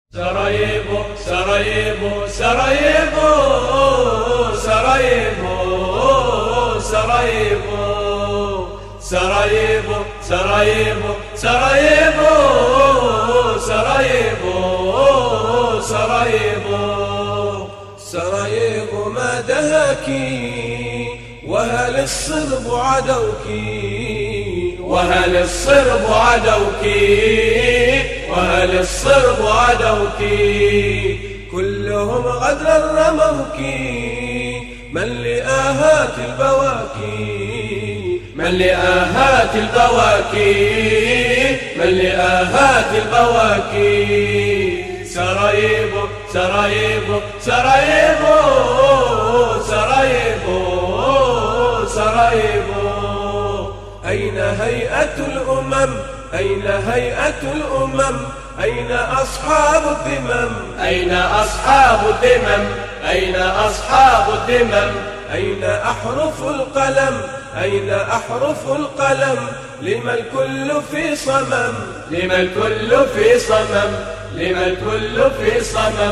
سراييفو سراييفو سراييفو سراييفو سراييفو سراييفو سراييفو سراييفو سراييفو سراييفو سراييفو ما دهاكي وهل الصرب عدوكي وهل الصرب عدوكي وهل الصرب عدوكي كلهم غدرا رموكي من لآهات البواكي من لآهات البواكي من لآهات البواكي سراييفو سراييفو سراييفو سراييفو سراييفو أين هيئة الأمم أين هيئة الأمم أين أصحاب الذمم أين أصحاب الذمم أين أصحاب الذمم أين أحرف القلم أين أحرف القلم لما الكل في صمم لما الكل في صمم لما الكل في صمم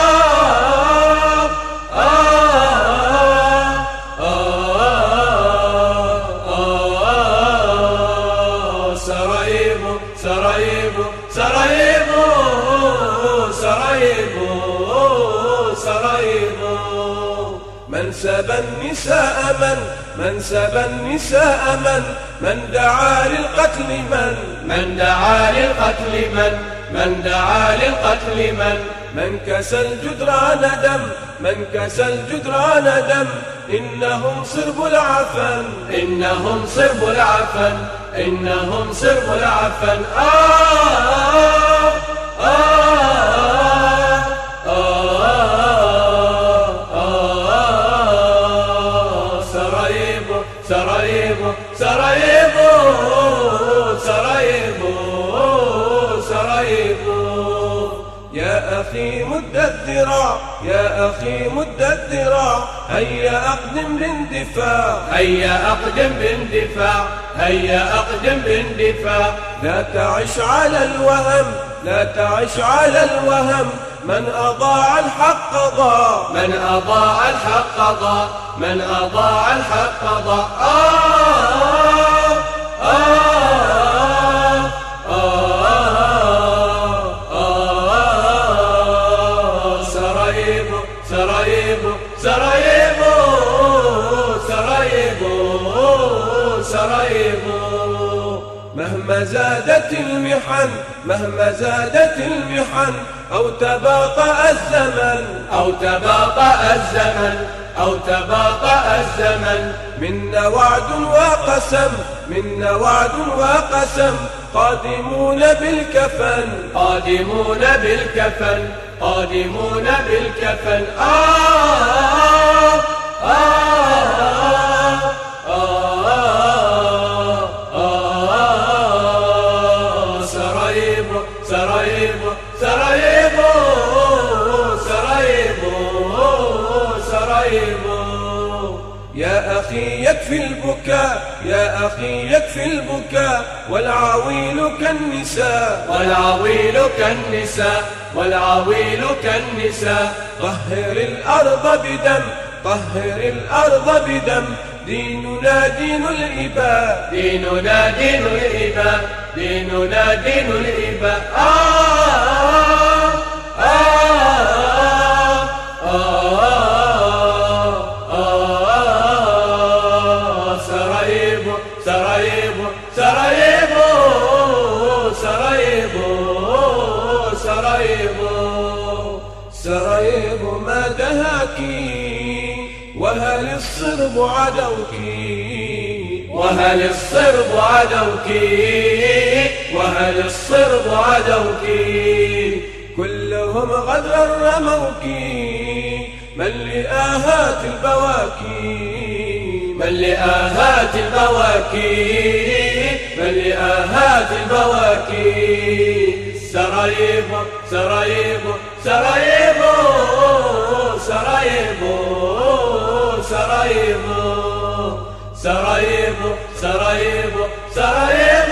سراييفو سراييفو سراييفو سراييفو سراييفو من سبى النساء من سبى النساء من دعا للقتل من دعا للقتل من دعا للقتل من كسى الجدران دم من كسى الجدران دم إنهم صرب العفن إنهم صرب العفن إنهم صرب العفن سراييفو سراييفو سراييفو سراييفو سراييفو يا أخي مد الذراع يا أخي مد الذراع هيا أقدم باندفاع هيا أقدم باندفاع هيا أقدم باندفاع لا تعش على الوهم لا تعش على الوهم من أضاع الحق ضاع من أضاع الحق ضاع من أضاع الحق ضاع سراييفو سراييفو سراييفو سراييفو سراييفو مهما زادت المحن مهما زادت المحن أو تباطأ الزمن أو تباطأ الزمن أو تباطأ الزمن منا وعد وقسم منا وعد وقسم قادمون بالكفن قادمون بالكفن قادمون بالكفن سراييفو سراييفو سراييفو سراييفو سراييفو يا أخي يكفي البكاء يا أخي يكفي البكاء والعويل كالنساء والعويل كالنساء والعويل كالنساء طهر الأرض بدم طهر الأرض بدم ديننا دين الإباء ديننا دين الإباء ديننا دين الإباء سراييفو سراييفو سراييفو سراييفو سراييفو سراييفو ما دهاكي وهل الصرب عدوكي وهل الصرب عدوكي وهل الصرب عدوكي كلهم غدرا رموكي من لآهات البواكي من لآهات البواكي من لآهات البواكي سراييفو سراييفو سراييفو سراييفو سراييفو سراييفو سراييفو سراييفو